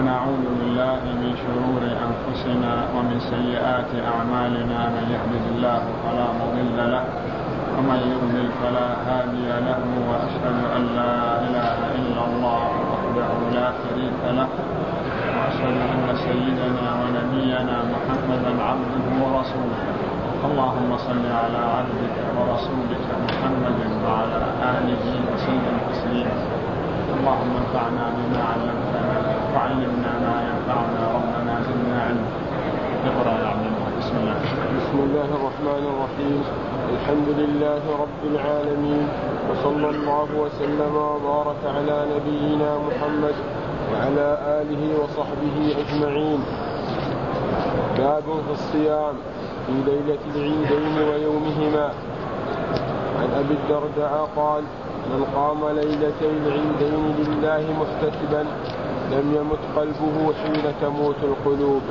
ونعوذ بالله من شرور أنفسنا ومن سيئات أعمالنا. من يهده الله فلا مضل له ومن يضلل فلا هادي له، وأشهد أن لا إله إلا الله وحده لا شريك له، وأشهد أن سيدنا ونبينا محمدا عبده ورسوله. اللهم صل على عبدك ورسولك محمد وعلى آله وسلم تسليما. اللهم انفعنا بما علمتنا وعلمنا ما ينفعنا، ربنا زدنا علما. اقرأ يا عبد الله. بسم الله. بسم الله الرحمن الرحيم. الحمد لله رب العالمين، وصلى الله وسلم وبارك على نبينا محمد وعلى آله وصحبه أجمعين. باب في الصيام في ليلة العيدين ويومهما. عن أبي الدرداء قال: من قام ليلتي العيدين لله محتسبا لم يمت قلبه حين تموت القلوب.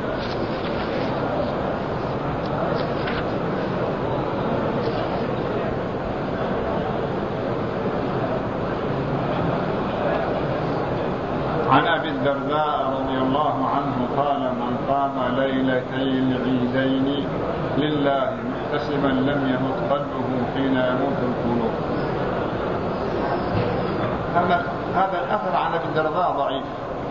عن أبي الدرداء رضي الله عنه قال: من قام ليلتي العيدين لله محتسبا لم يمت قلبه حين يموت القلوب. هذا الأثر عن أبي الدرداء ضعيف،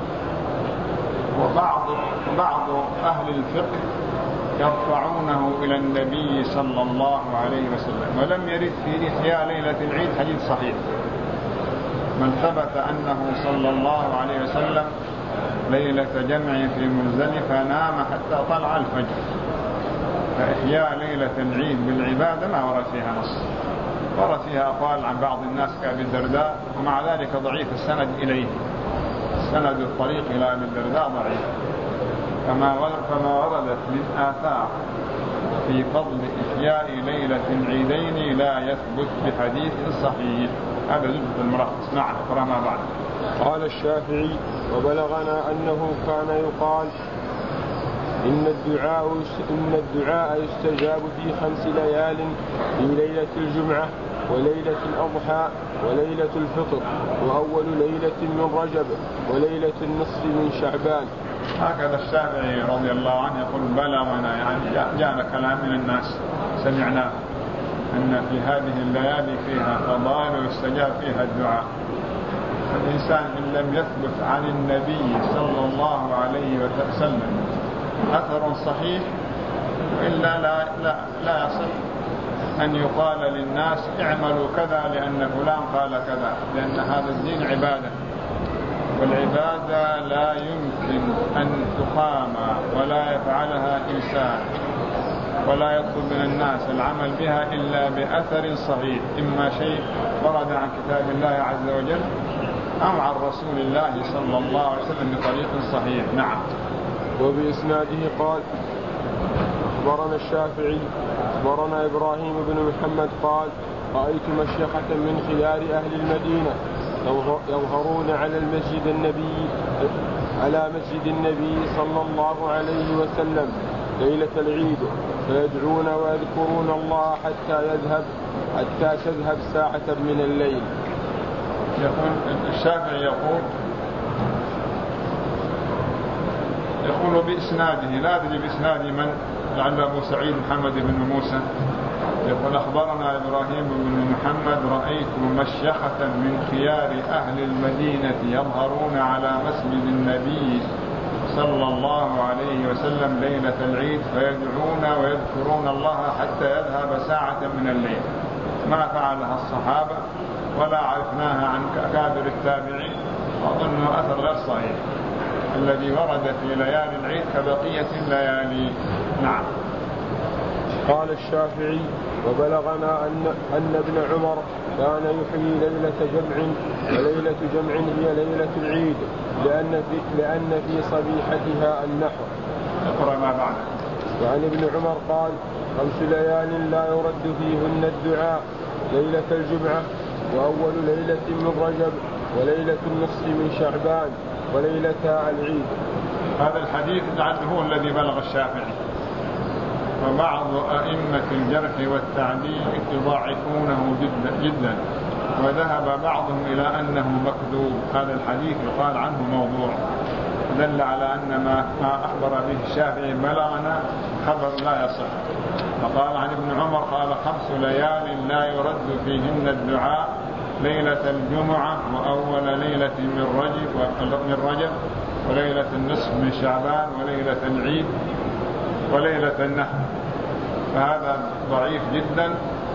وبعض أهل الفقه يرفعونه إلى النبي صلى الله عليه وسلم، ولم يرد في إحياء ليلة العيد حديث صحيح. من ثبت أنه صلى الله عليه وسلم ليلة جمع في مزدلفة نام حتى طلع الفجر، فإحياء ليلة العيد بالعبادة ما ورد فيها نص، ورد فيها أقوال عن بعض الناس كأبي الدرداء، ومع ذلك ضعيف السند إليه. سند الطريق إلى أبي الدرداء ضعيف، فما وردت من آثار في فضل إحياء ليلة العيدين لا يثبت بحديث صحيح. هذا جزء الملخص. نعم، اقرأ ما بعد. قال الشافعي: وبلغنا أنه كان يقال إن الدعاء يستجاب في 5 ليال: في ليلة الجمعة، وليلة الأضحى، وليلة الفطر، وأول ليلة من رجب، وليلة النصف من شعبان. هكذا الشافعي رضي الله عنه يقول: بلغنا، يعني جاءنا كلام من الناس سمعناه، أن في هذه الليالي فيها فضائل ويستجاب فيها الدعاء. الإنسان إن لم يثبت عن النبي صلى الله عليه وسلم أثر صحيح إلا لا يصح أن يقال للناس اعملوا كذا لأن فلان قال كذا، لأن هذا الدين عبادة، والعبادة لا يمكن أن تقام ولا يفعلها إنسان ولا يطلب من الناس العمل بها إلا بأثر صحيح، إما شيء ورد عن كتاب الله عز وجل أو عن رسول الله صلى الله عليه وسلم بطريق صحيح. نعم. وبإسناده قال: أخبرنا الشافعي أخبرنا إبراهيم بن محمد قال: رأيت مشيخة من خيار أهل المدينة يظهرون على مسجد النبي صلى الله عليه وسلم ليلة العيد، فيدعون ويذكرون الله حتى تذهب ساعة من الليل. يقول الشافعي يقول بإسناده، لا أدري بإسناده من، لعل أبو سعيد محمد بن موسى. يقول: أخبرنا إبراهيم بن محمد: رأيت مشيخة من خيار أهل المدينة يظهرون على مسجد النبي صلى الله عليه وسلم ليلة العيد، فيدعون ويذكرون الله حتى يذهب ساعة من الليل. ما فعلها الصحابة ولا عرفناها عن أكابر التابعين، وأظنه أثر غير صحيح الذي ورد في ليالي العيد كبقية الليالي. نعم. قال الشافعي: وبلغنا أن ابن عمر كان يحيي ليلة جمع، وليلة جمع هي ليلة العيد، لأن في صبيحتها النحر. اقرأ ما بعد. وعن ابن عمر قال: 5 ليال لا يرد فيهن الدعاء: ليلة الجمعة، وأول ليلة من رجب، وليلة النصف من شعبان، وليلتا العيد. هذا الحديث لعله هو الذي بلغ الشافعي، وبعض أئمة الجرح والتعديل يضاعفونه جدا، وذهب بعضهم إلى أنه مكذوب. هذا الحديث يقال عنه موضوع، دل على أن ما أخبر به الشافعي بلغنا خبر لا يصح. فقال عن ابن عمر قال 5 ليال لا يرد فيهن الدعاء: ليلة الجمعة، وأول ليلة من رجب، وليلة النصف من شعبان، وليلة العيد، وليلة النحر. فهذا ضعيف جدا.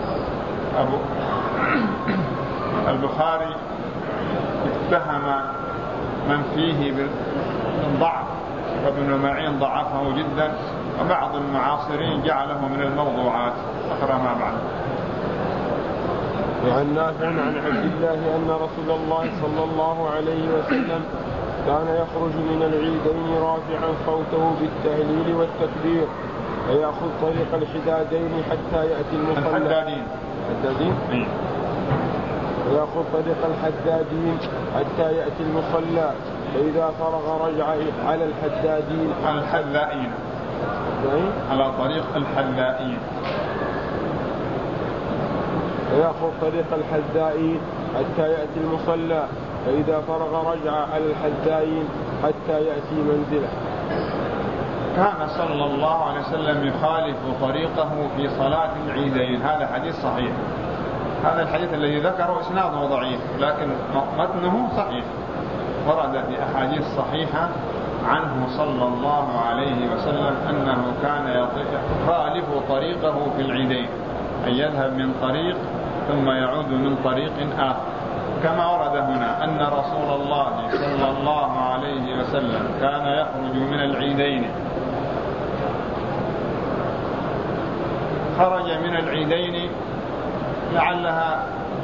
البخاري اتهم من فيه بالضعف، وابن معين ضعفه جدا، وبعض المعاصرين جعله من الموضوعات. أقرأ ما بعد. وعن نافع عن عبد الله أن رسول الله صلى الله عليه وسلم كان يخرج من العيدين رافعا صوته بالتهليل والتكبير، فيأخذ طريق الحدادين حتى يأتي المصلى. الحدادين؟ ويأخذ طريق الحدادين حتى يأتي المصلى، فإذا فرغ رجع على الحدادين الحلائين، على طريق الحلائين. ويأخذ طريق الحدائين حتى يأتي المصلى، فإذا فرغ رجع على الحدائين حتى يأتي منزله. كان صلى الله عليه وسلم يخالف طريقه في صلاة العيدين. هذا حديث صحيح. هذا الحديث الذي ذكره إسناده ضعيف، لكن متنه صحيح. ورد في أحاديث صحيحة عنه صلى الله عليه وسلم أنه كان يخالف طريقه في العيدين، أن يذهب من طريق ثم يعود من طريق آخر، كما ورد هنا أن رسول الله صلى الله عليه وسلم كان يخرج من العيدين، خرج من العيدين لعلها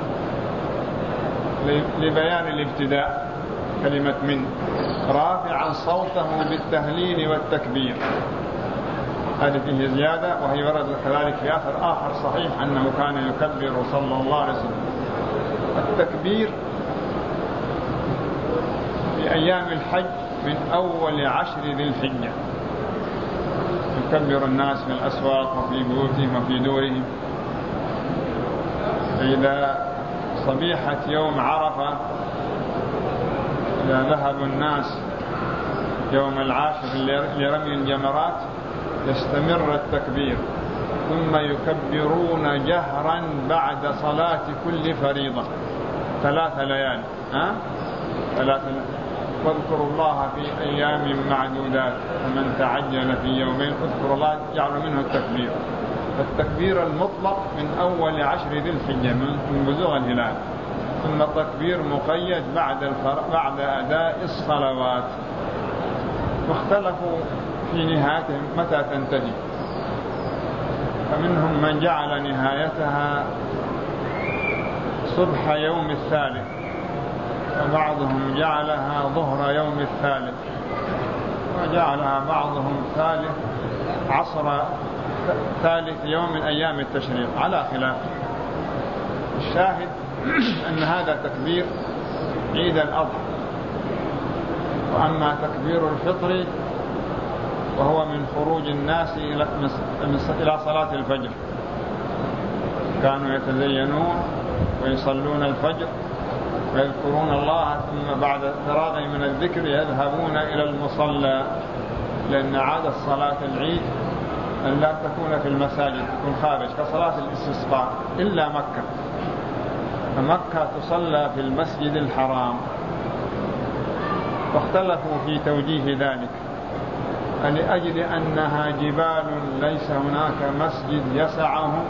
لبيان الابتداء، كلمة من، رافعا صوته بالتهليل والتكبير. هذه فيه زيادة، وهي ورد كذلك في أثر آخر صحيح أنه كان يكبر صلى الله عليه وسلم. التكبير في أيام الحج من أول 10 ذي الحجة، يكبر الناس في الأسواق وفي بيوتهم وفي دورهم. إذا صبيحة يوم عرفة، إذا ذهب الناس يوم العاشر لرمي الجمرات، يستمر التكبير، ثم يكبرون جهرا بعد صلاة كل فريضة 3 ليال. واذكروا الله في أيام معدودات، فمن تعجل في يومين اذكروا الله يجعل منه التكبير. فالتكبير المطلق من أول 10 ذي الحجة من بزوغ الهلال، ثم التكبير مقيد بعد أداء الصلوات. واختلفوا في نهايتهم متى تنتهي، فمنهم من جعل نهايتها صبح يوم الثالث، وبعضهم جعلها ظهر يوم الثالث، وجعلها بعضهم عصر ثالث يوم من أيام التشريق، على خلاف. الشاهد أن هذا تكبير عيد الأضحى. وأما تكبير الفطر وهو من خروج الناس إلى صلاة الفجر، كانوا يتزينون ويصلون الفجر ويذكرون الله، ثم بعد فراغهم من الذكر يذهبون إلى المصلى، لأن عادة صلاة العيد أن لا تكون في المساجد، تكون خارج، كصلاة الاستسقاء، إلا مكة. فمكة تصلى في المسجد الحرام. واختلفوا في توجيه ذلك، لأجل أنها جبال ليس هناك مسجد يسعهم،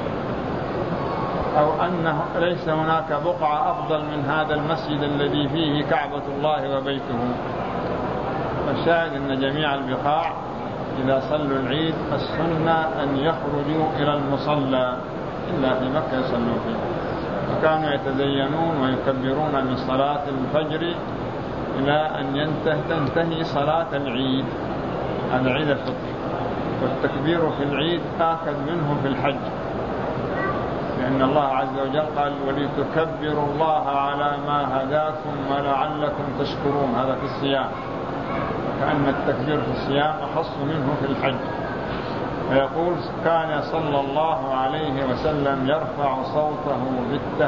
أو أنه ليس هناك بقعة أفضل من هذا المسجد الذي فيه كعبة الله وبيته. فالشاهد أن جميع البقاع إذا صلوا العيد السنة أن يخرجوا إلى المصلى، إلا في مكة يصلوا فيه. وكانوا يتزينون ويكبرون من صلاة الفجر إلى أن تنتهي صلاة العيد، هذا عيد الفطر. والتكبير في العيد آخذ منه في الحج، لأن الله عز وجل قال: ولتكبروا الله على ما هداكم ولعلكم تشكرون. هذا في الصيام، كأن التكبير في الصيام أخص منه في الحج. ويقول: كان صلى الله عليه وسلم يرفع صوته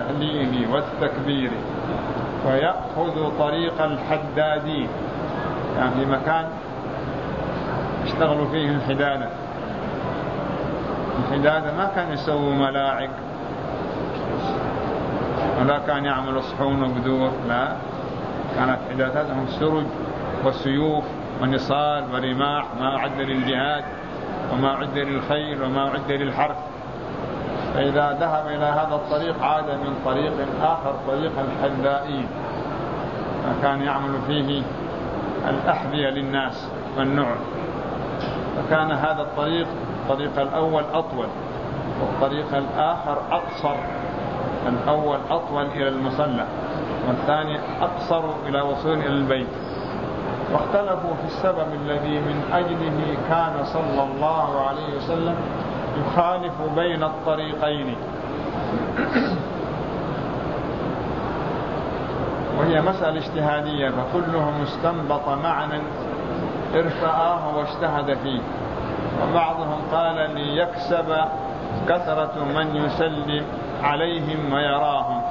بالتهليل والتكبير ويأخذ طريق الحدادين. يعني في مكان اشتغلوا فيه الحدادة ما كان يسووا ملاعق ولا كان يعملوا صحون وبذور، لا، كانت حدادتهم سرج وسيوف ونصال ورماح، ما أعد للجهاد وما أعد للخيل وما أعد للحرث. فإذا ذهب إلى هذا الطريق عاد من طريق آخر، طريق الحذائين، فكان يعمل فيه الأحذية للناس والنعل. فكان هذا الطريق الأول أطول والطريق الآخر أقصر، الأول أطول إلى المصلى والثاني أقصر إلى وصول إلى البيت. واختلفوا في السبب الذي من أجله كان صلى الله عليه وسلم يخالف بين الطريقين، وهي مسألة اجتهادية، فكلهم استنبط معنى ارتآه واجتهد فيه. وبعضهم قال ليكسب كثرة من يسلم عليهم ويراهم،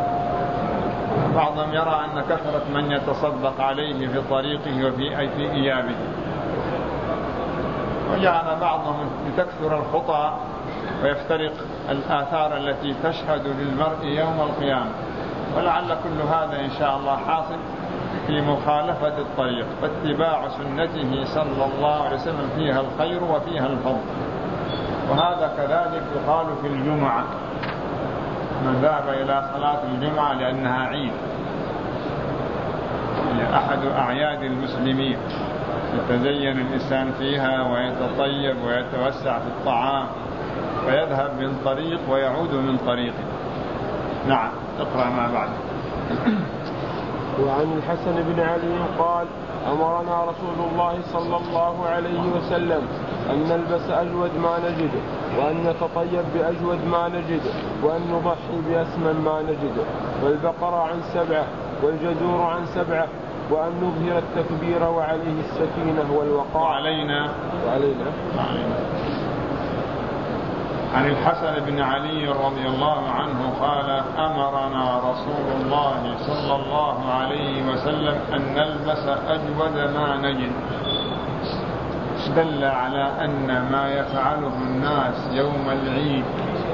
بعضهم يرى أن كثرة من يتصدق عليه في طريقه وفي إيابه، وجعل بعضهم لتكثر الخطى ويفترق الآثار التي تشهد للمرء يوم القيامة. ولعل كل هذا إن شاء الله حاصل في مخالفة الطريق، فاتباع سنته صلى الله عليه وسلم فيها الخير وفيها الفضل. وهذا كذلك يقال في الجمعة، من ذهب إلى صلاة الجمعة لأنها عيد، هي أحد أعياد المسلمين، يتزين الإنسان فيها ويتطيب ويتوسع في الطعام، فيذهب من طريق ويعود من طريق. نعم، اقرأ ما بعد. وعن الحسن بن علي قال: أمرنا رسول الله صلى الله عليه وسلم أن نلبس أجود ما نجد، وأن نتطيب بأجود ما نجد، وأن نضحي بأسمن ما نجد، والبقر عن 7 والجزور عن 7، وأن نظهر التكبير وعليه السكينة والوقار. وعلينا. عن الحسن بن علي رضي الله عنه قال: أمرنا رسول الله صلى الله عليه وسلم أن نلبس أجود ما نجد، دل على أن ما يفعله الناس يوم العيد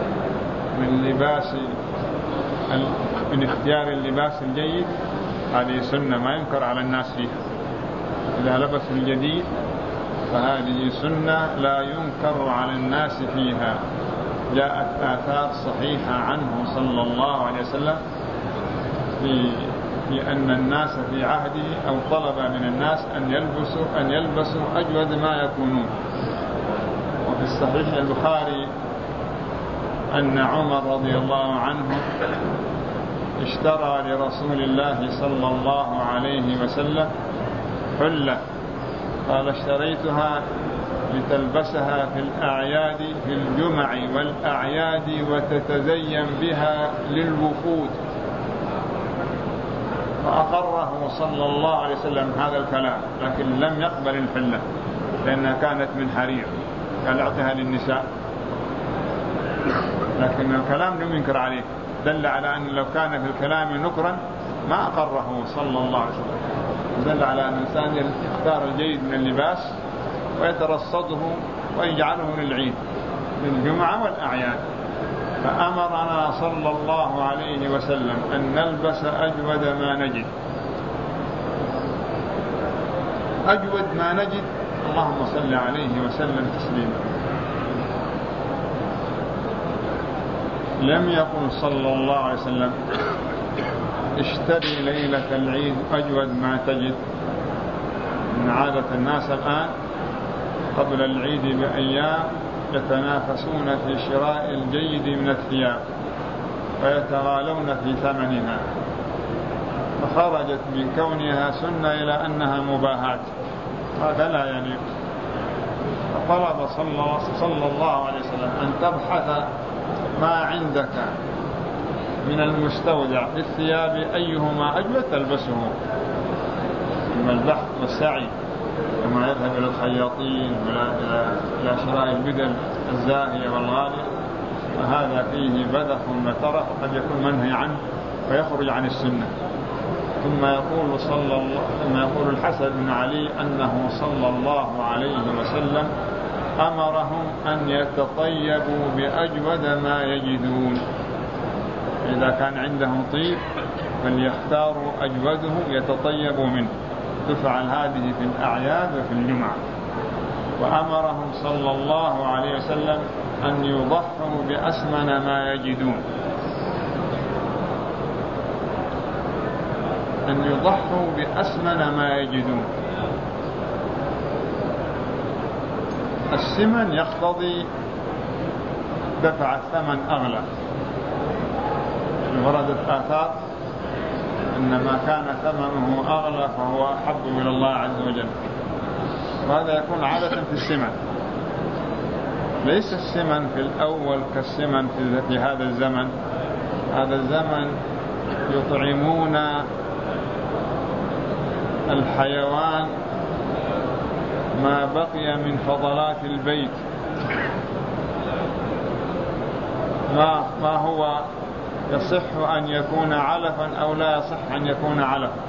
من اختيار اللباس الجيد، هذه سنة ما ينكر على الناس فيها. إذا لبسوا الجديد فهذه سنة لا ينكر على الناس فيها. جاءت آثار صحيحة عنه صلى الله عليه وسلم في أن الناس في عهده أو طلب من الناس أن يلبسوا أجود ما يكونون. وفي الصحيح البخاري أن عمر رضي الله عنه اشترى لرسول الله صلى الله عليه وسلم حلة، قال: اشتريتها لتلبسها في الأعياد، في الجمع والأعياد، وتتزين بها للوفود. فأقره صلى الله عليه وسلم هذا الكلام، لكن لم يقبل الحلة لأنها كانت من حرير، قال: اعطها للنساء. لكن الكلام لم ينكر عليه، دل على أن لو كان في الكلام نكرا ما أقره صلى الله عليه وسلم. دل على أن الإنسان يختار الجيد من اللباس ويترصده ويجعله للعيد، للجمعة والأعياد. فأمرنا صلى الله عليه وسلم أن نلبس أجود ما نجد. أجود ما نجد، اللهم صل عليه وسلم تسليما. لم يقل صلى الله عليه وسلم: اشتري ليلة العيد أجود ما تجد. من عادة الناس الآن قبل العيد بأيام يتنافسون في شراء الجيد من الثياب ويتغالون في ثمنها، فخرجت من كونها سنة إلى أنها مباهات، هذا لا يليق. فطلب صلى الله عليه وسلم أن تبحث ما عندك من المستودع في الثياب أيهما أجود تلبسه، من البحث والسعي، كما يذهب إلى الخياطين إلى شراء البدل الزاهية والغالية، فهذا فيه بذخ وترف قد يكون منهي عنه ويخرج عن السنة. ثم يقول الحسن بن علي أنه صلى الله عليه وسلم أمرهم أن يتطيبوا بأجود ما يجدون، إذا كان عندهم طيب فليختاروا أجوده يتطيبوا منه. تفعل هذه في الأعياد وفي الجمعة. وأمرهم صلى الله عليه وسلم أن يضحوا بأسمن ما يجدون، أن يضحوا بأسمن ما يجدون. السمن يقتضي دفع الثمن أغلى. وردت آثار أن ما كان ثمنه أغلى فهو أحب إلى الله عز وجل، وهذا يكون عادة في السمن. ليس السمن في الأول كالسمن في هذا الزمن. هذا الزمن يطعمون الحيوان ما بقي من فضلات البيت، ما هو يصح أن يكون علفا أو لا يصح أن يكون علفا،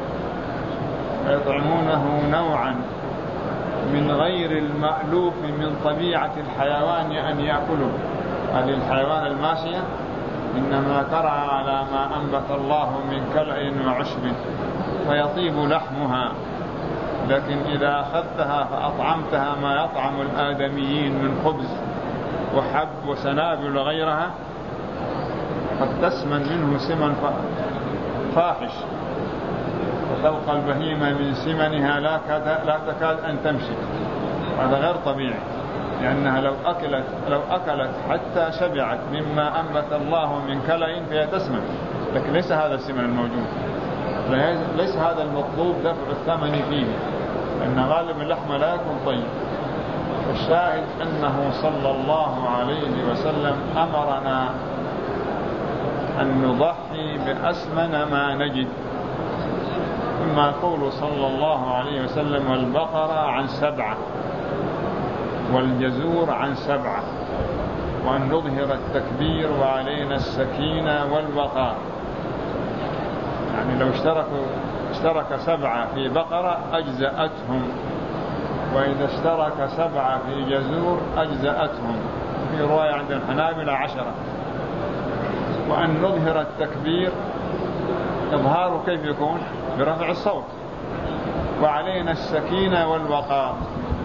فيطعمونه نوعا من غير المألوف من طبيعة الحيوان أن يأكله. هذه الحيوان الماشية إنما ترعى على ما أنبت الله من كلأ وعشب فيطيب لحمها، لكن إذا أخذتها فأطعمتها ما يطعم الآدميين من خبز وحب وسنابل وغيرها قد تسمن منه سمن فاحش، وتلقى البهيمة من سمنها لا تكاد أن تمشي. هذا غير طبيعي، لأنها لو أكلت حتى شبعت مما أنبت الله من كلأ فهي تسمن، لكن ليس هذا السمن الموجود، ليس هذا المطلوب دفع الثمن فيه، لأن غالب اللحم لا يكون طيب. الشاهد أنه صلى الله عليه وسلم أمرنا أن نضحي بأسمن ما نجد. ثم يقول صلى الله عليه وسلم: والبقرة عن 7 والجزور عن 7، وأن نظهر التكبير وعلينا السكينة والوقار. يعني لو اشترك 7 في بقرة أجزأتهم، وإذا اشترك 7 في جزور أجزأتهم. في رواية عند الحنابلة 10. وأن نظهر التكبير، إظهاره كيف يكون؟ برفع الصوت. وعلينا السكينة والوقار.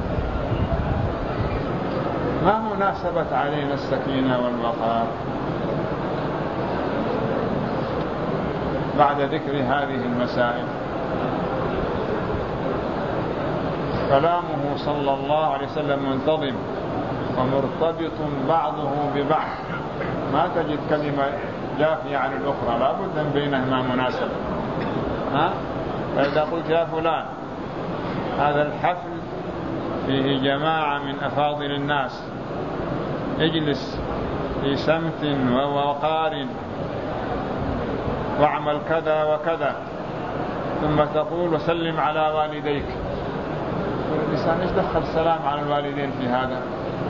ما مناسبة علينا السكينة والوقار بعد ذكر هذه المسائل؟ كلامه صلى الله عليه وسلم منتظم ومرتبط بعضه ببعض، ما تجد كلمة جافية عن الأخرى، لا بد من بينهما مناسبة. فإذا قلت يا فلان هذا الحفل فيه جماعة من أفاضل الناس، اجلس في سمت ووقار واعمل كذا وكذا، ثم تقول وسلم على والديك. الإنسان ايش دخل السلام على الوالدين في هذا؟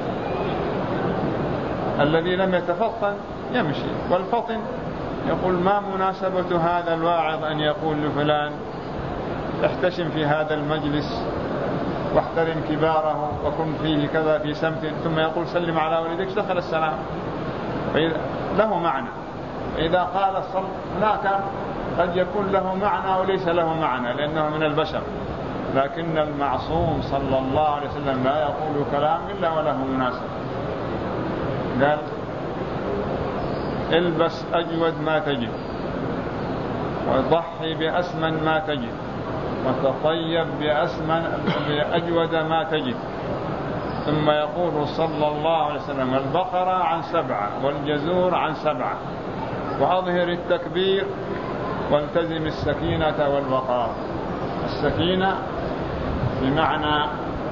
الذي لم يتفطن يمشي، والفطن يقول ما مناسبة هذا الواعظ أن يقول لفلان احتشم في هذا المجلس واحترم كباره وكن فيه كذا في سمت، ثم يقول سلم على والديك، دخل السلام. له معنى. إذا قال هناك قد يكون له معنى وليس له معنى لأنه من البشر، لكن المعصوم صلى الله عليه وسلم لا يقول كلام إلا وله مناسبة. قال البس أجود ما تجد، وضحي بأسمن ما تجد، وتطيب بأجود ما تجد. ثم يقول صلى الله عليه وسلم: البقرة عن 7 والجزور عن 7، وأظهر التكبير والتزم السكينة والوقار. السكينة بمعنى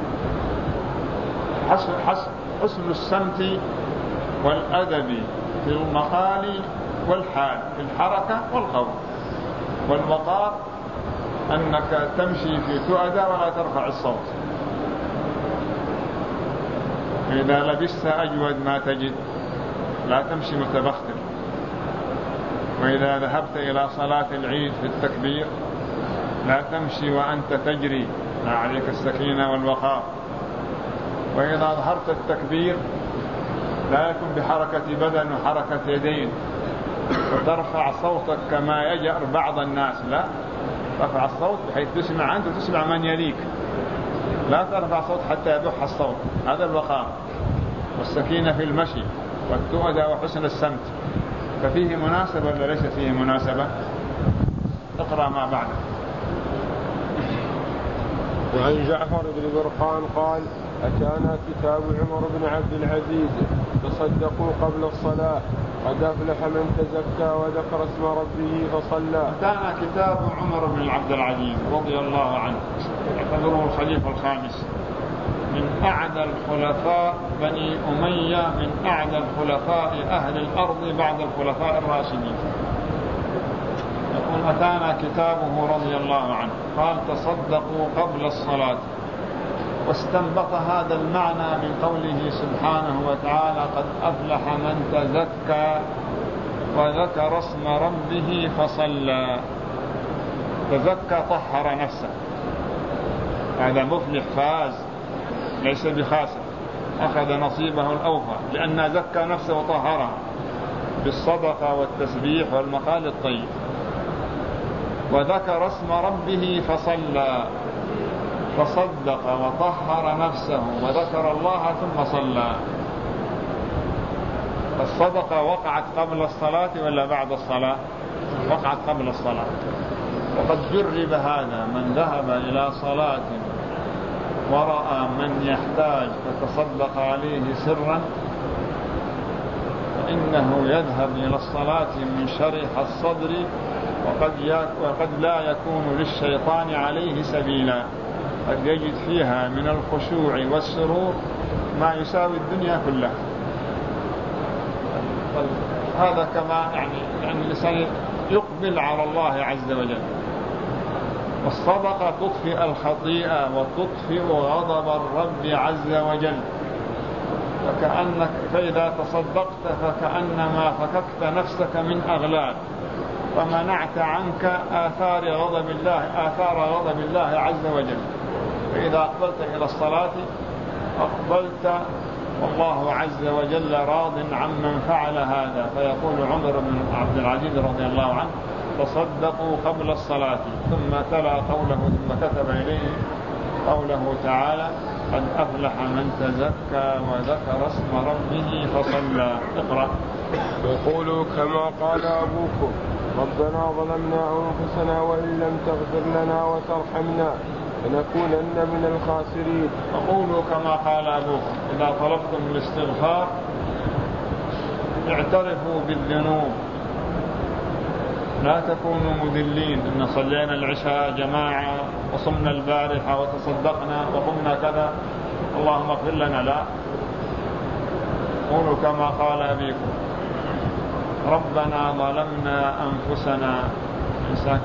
حسن السمت والأدب في المقال والحال، في الحركة والقول. والوقار أنك تمشي في تؤدى ولا ترفع الصوت. إذا لبست أجود ما تجد، لا تمشي متبختر. وإذا ذهبت إلى صلاة العيد في التكبير لا تمشي وأنت تجري، عليك السكينة والوقار. وإذا ظهرت التكبير لا يكون بحركة بدن وحركة يدين وترفع صوتك كما يجأر بعض الناس، لا، ترفع الصوت بحيث تسمع أنت وتسمع من يليك، لا ترفع صوت حتى يبح الصوت. هذا الوقار والسكينة في المشي والتؤدى وحسن السمت. ففيه مناسبة ولا ليس فيه مناسبة؟ اقرأ ما بعده. وعن جعفر بن برقان قال: أتانا كتاب عمر بن عبد العزيز تصدقوا قبل الصلاة قد أفلح من تزكى وذكر اسم ربه فصلى. أتانا كتاب عمر بن عبد العزيز رضي الله عنه، يعتبره الخليفة الخامس من أعدى الخلفاء بني أمية، من أعدى الخلفاء أهل الأرض بعد الخلفاء الراشدين. يقول: أتانا كتابه رضي الله عنه قال: تصدقوا قبل الصلاة. واستنبط هذا المعنى من قوله سبحانه وتعالى: قد أفلح من تزكى وذكر اسم ربه فصلى. تزكى طهر نفسه، هذا مفلح فاز ليس بخاسر، أخذ نصيبه الأوفى لأن زكى نفسه وطهرها بالصدقة والتسبيح والمقال الطيب. وذكر اسم ربه فصلى، فصدق وطهر نفسه وذكر الله ثم صلى. الصدقة وقعت قبل الصلاة ولا بعد الصلاة؟ وقعت قبل الصلاة. وقد جرب هذا، من ذهب إلى صلاة ورأى من يحتاج فتصدق عليه سرا فإنه يذهب إلى الصلاة من شرح الصدر، وقد لا يكون للشيطان عليه سبيلا، قد يجد فيها من الخشوع والسرور ما يساوي الدنيا كلها. هذا كما يعني الإنسان يقبل على الله عز وجل. والصدقة تطفئ الخطيئة وتطفئ غضب الرب عز وجل. فإذا تصدقت فكأنما فككت نفسك من أغلال ومنعت عنك آثار غضب الله عز وجل. فإذا أقبلت إلى الصلاة أقبلت والله عز وجل راض عمن فعل هذا. فيقول عمر بن عبد العزيز رضي الله عنه: تصدقوا قبل الصلاة. ثم تلا قوله ثم كتب إليه قوله تعالى: قد أفلح من تزكى وذكر اسم ربه فصلى. اقرأ. وقولوا كما قال أبوكم: ربنا ظلمنا أنفسنا وإن لم تغفر لنا وترحمنا لنكونن من الخاسرين. وقولوا كما قال أبوكم، إذا طلبتم الاستغفار اعترفوا بالذنوب، لا تكونوا مذلين. إن صلينا العشاء جماعة وصمنا البارحة وتصدقنا وقمنا كذا اللهم اغفر لنا، لا. قولوا كما قال أبيكم: ربنا ظلمنا أنفسنا. إنسان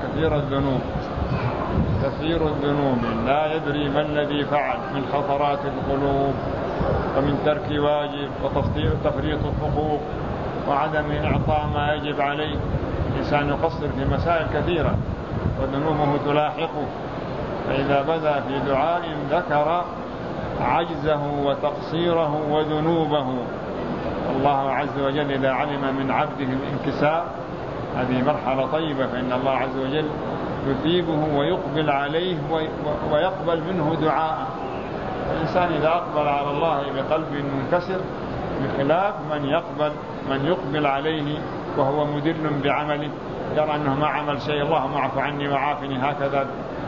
كثير الذنوب لا يدري ما الذي فعل من خطرات القلوب ومن ترك واجب وتفريط الحقوق وعدم إعطاء ما يجب عليه. الإنسان يقصر في مسائل كثيرة وذنوبه تلاحقه، فإذا بدأ في دعاء ذكر عجزه وتقصيره وذنوبه. الله عز وجل إذا علم من عبده الانكسار، هذه مرحلة طيبة، فإن الله عز وجل يثيبه ويقبل عليه ويقبل منه دعاء. الإنسان إذا أقبل على الله بقلب منكسر بخلاف من يقبل عليه وهو مدل بعمله، يرى أنه ما عمل شيء، اللهم اعف عني وعافني، هكذا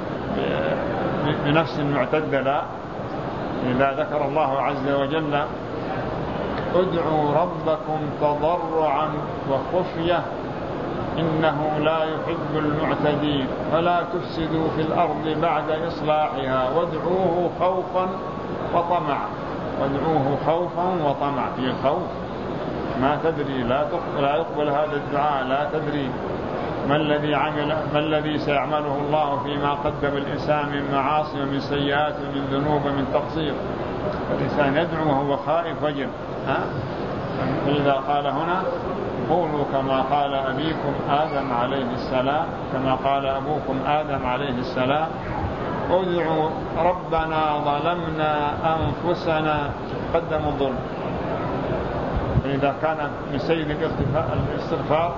بنفس معتدة. لا، إذا ذكر الله عز وجل: ادعوا ربكم تضرعا وخفية إنه لا يحب المعتدين فلا تفسدوا في الأرض بعد إصلاحها وادعوه خوفا وطمعا. وادعوه خوفا وطمعا، في الخوف ما تدري، لا يقبل هذا الدعاء، لا تدري ما الذي سيعمله الله فيما قدم الإنسان من معاصي ومن سيئات ومن ذنوب ومن تقصير. الإنسان يدعو وهو خائف وجل. فإذا قال هنا قولوا كما قال أبيكم آدم عليه السلام، كما قال أبوكم آدم عليه السلام، ادعوا ربنا ظلمنا أنفسنا، قدموا الظلم. فإذا كان من سيد الاستغفار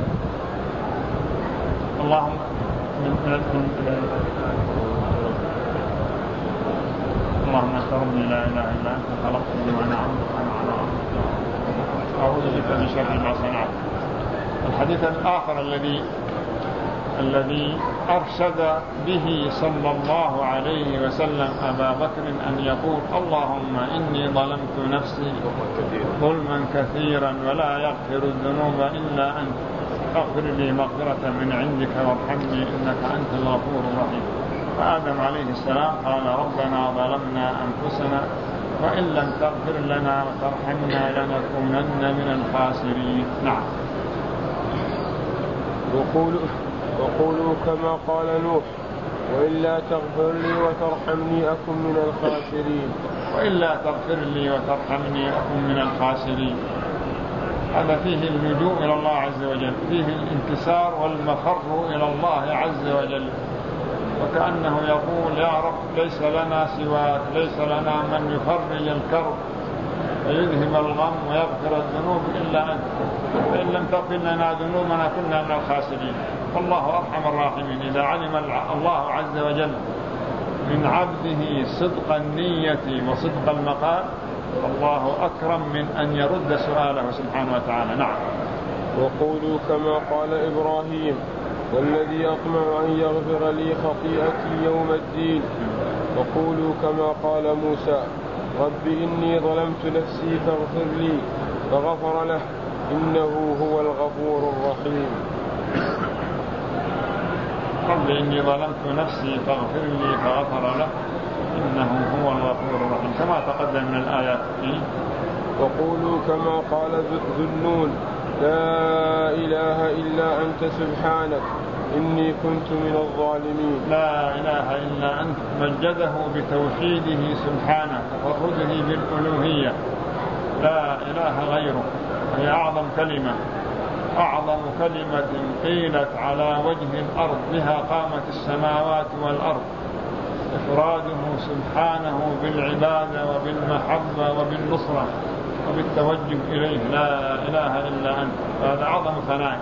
اللهم اللهم أنت ربي لا إله إلا أنت خلقتني وأنا عبدك وأنا على عهدك أعوذ بك من شر ما صنعت. الحديث الآخر الذي أرشد به صلى الله عليه وسلم أبا بكر أن يقول اللهم إني ظلمت نفسي ظلما كثيرا ولا يغفر الذنوب إلا أنت فاغفر لي مغفرة من عندك وارحمني إنك أنت الغفور الرحيم. فآدم عليه السلام قال ربنا ظلمنا أنفسنا وإن لم تغفر لنا وترحمنا لنكونن من الخاسرين. نعم. وقولوا كما قال نوح وإلا تغفر لي وترحمني أكن من الخاسرين. وإلا تغفر لي وترحمني أكن من الخاسرين. هذا فيه اللجوء إلى الله عز وجل، فيه الانكسار والمفر إلى الله عز وجل، وكأنه يقول يا رب ليس لنا سواك، ليس لنا من يفرج الكرب ويذهب الغم ويغفر الذنوب إلا أنت، فإن لم تغفر لنا ذنوبنا كنا من الخاسرين. فالله أرحم الراحمين. إذا علم الله عز وجل من عبده صدق النية وصدق المقال الله أكرم من أن يرد سؤاله سبحانه وتعالى. نعم. وقولوا كما قال إبراهيم والذي أطمع أن يغفر لي خطيئتي يوم الدين. وقولوا كما قال موسى رب إني ظلمت نفسي فاغفر لي فغفر له إنه هو الغفور الرحيم. رب إني ظلمت نفسي فاغفر لي فغفر له إنه هو الغفور الرحيم كما تقدم من الآيات. وقولوا كما قال ذو النون لا إله إلا أنت سبحانك إني كنت من الظالمين. لا إله إلا أنت مجده بتوحيده سبحانه وتفرده بالألوهية، لا إله غيره. هي أعظم كلمة، أعظم كلمة قيلت على وجه الأرض، بها قامت السماوات والأرض. إفراده سبحانه بالعبادة وبالمحبة وبالنصرة وبالتوجه إليه، لا إله إلا أنت. هذا أعظم ثناء.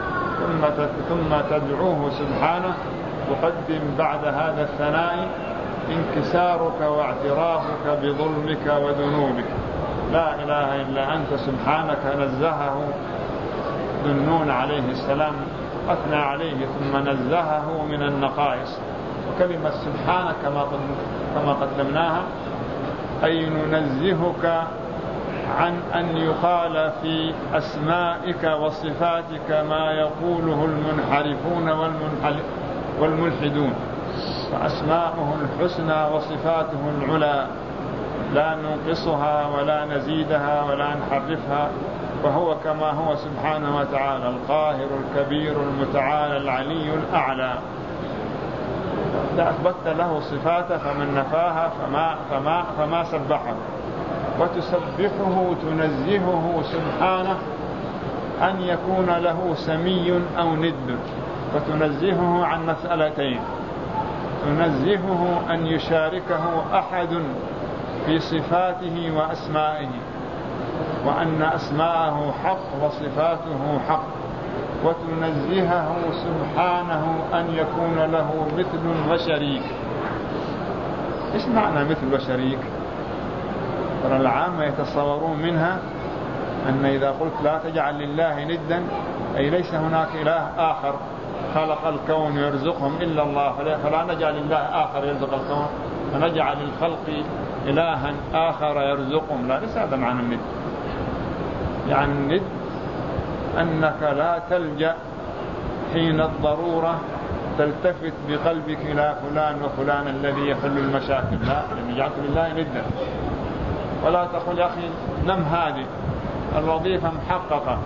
ثم تدعوه سبحانه، تقدم بعد هذا الثناء انكسارك واعترافك بظلمك وذنوبك. لا إله إلا أنت سبحانك نزهه ذو النون عليه السلام، أثنى عليه ثم نزهه من النقائص. وكلمة سبحانك كما قدمناها أي ننزهك عن أن يقال في أسمائك وصفاتك ما يقوله المنحرفون والملحدون. فأسماؤه الحسنى وصفاته العلى لا ننقصها ولا نزيدها ولا نحرفها، وهو كما هو سبحانه وتعالى القاهر الكبير المتعالى العلي الأعلى. إذا أثبت له صفاته فمن نفاها فما سبحه. وتسبحه تنزهه سبحانه أن يكون له سمي أو ند، وتنزهه عن مسألتين: تنزهه أن يشاركه أحد في صفاته وأسمائه، وأن أسماءه حق وصفاته حق، وتنزهه سبحانه أن يكون له مثل وشريك. إيش معنى مثل وشريك؟ ترى العامة يتصورون منها أن إذا قلت لا تجعل لله ندا أي ليس هناك إله آخر خلق الكون يرزقهم إلا الله، فلا نجعل الله آخر يرزق الكون فنجعل الخلق إلها آخر يرزقهم. لا، ليس هذا معنى الند. يعني الند أنك لا تلجأ حين الضرورة تلتفت بقلبك إلى فلان وفلان الذي يحل المشاكل، لا، لأن جعلت لله ندا. ولا تقول يا أخي نم هذه الوظيفة محققة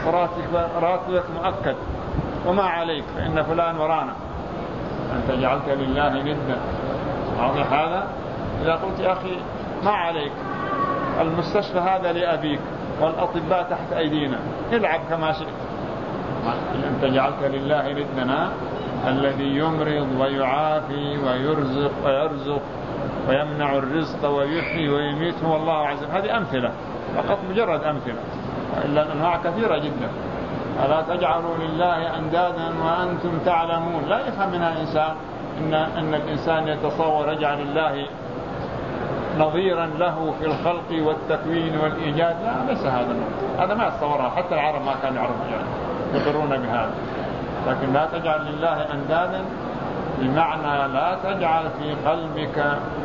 راتبك مؤكد وما عليك فإن فلان ورانا، أنت جعلت لله ندا. واضح هذا؟ إذا قلت يا أخي ما عليك المستشفى هذا لأبيك والأطباء تحت أيدينا، العب كما شئت. أنت جعلت لله ندنا الذي يمرض ويعافي ويرزق ويمنع الرزق ويحيي ويميت هو الله عز وجل. هذه أمثلة فقط، مجرد أمثلة، إلا أنواع كثيرة جدا. ألا تجعلوا لله أندادا وأنتم تعلمون. لا يفهم منها إنسان أن الإنسان يتصور يجعل الله نظيرا له في الخلق والتكوين والإيجاد. لا، ليس هذا ما يتصورها، حتى العرب ما كانوا يعرفون يقرون بهذا. لكن لا تجعل لله أندادا بمعنى لا تجعل في قلبك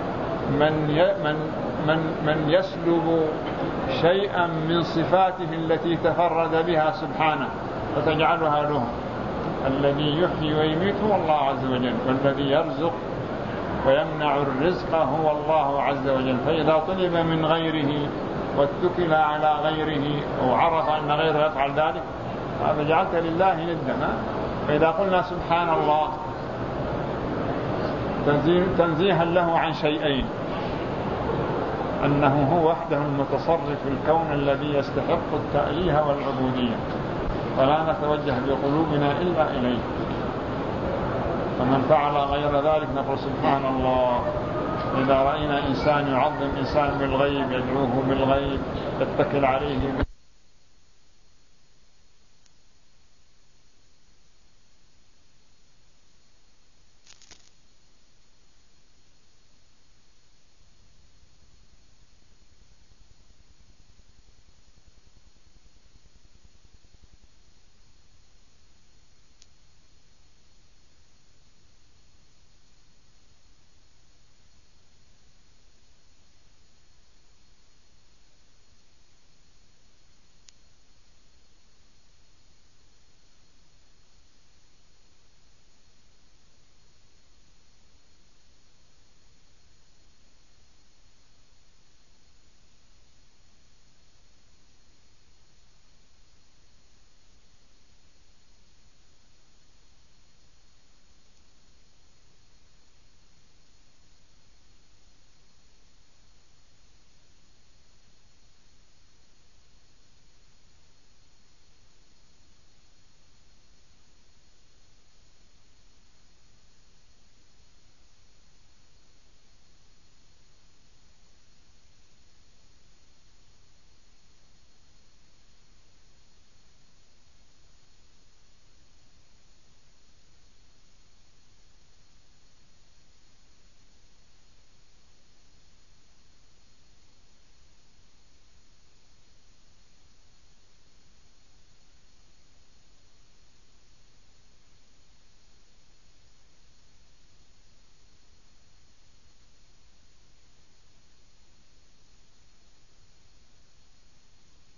من يسلب شيئا من صفاته التي تفرد بها سبحانه فتجعلها له. الذي يحيي ويميت هو الله عز وجل، والذي يرزق ويمنع الرزق هو الله عز وجل. فإذا طلب من غيره واتكل على غيره وعرف أن غيره يفعل ذلك فجعلت لله ندا. فإذا قلنا سبحان الله تنزيها له عن شيئين: أنه هو وحده المتصرف في الكون الذي يستحق التأليه والعبودية، فلا نتوجه بقلوبنا إلا إليه. فمن فعل غير ذلك نقول سبحان الله. إذا رأينا إنسان يعظم إنسان بالغيب، يدعوه بالغيب، يتكل عليه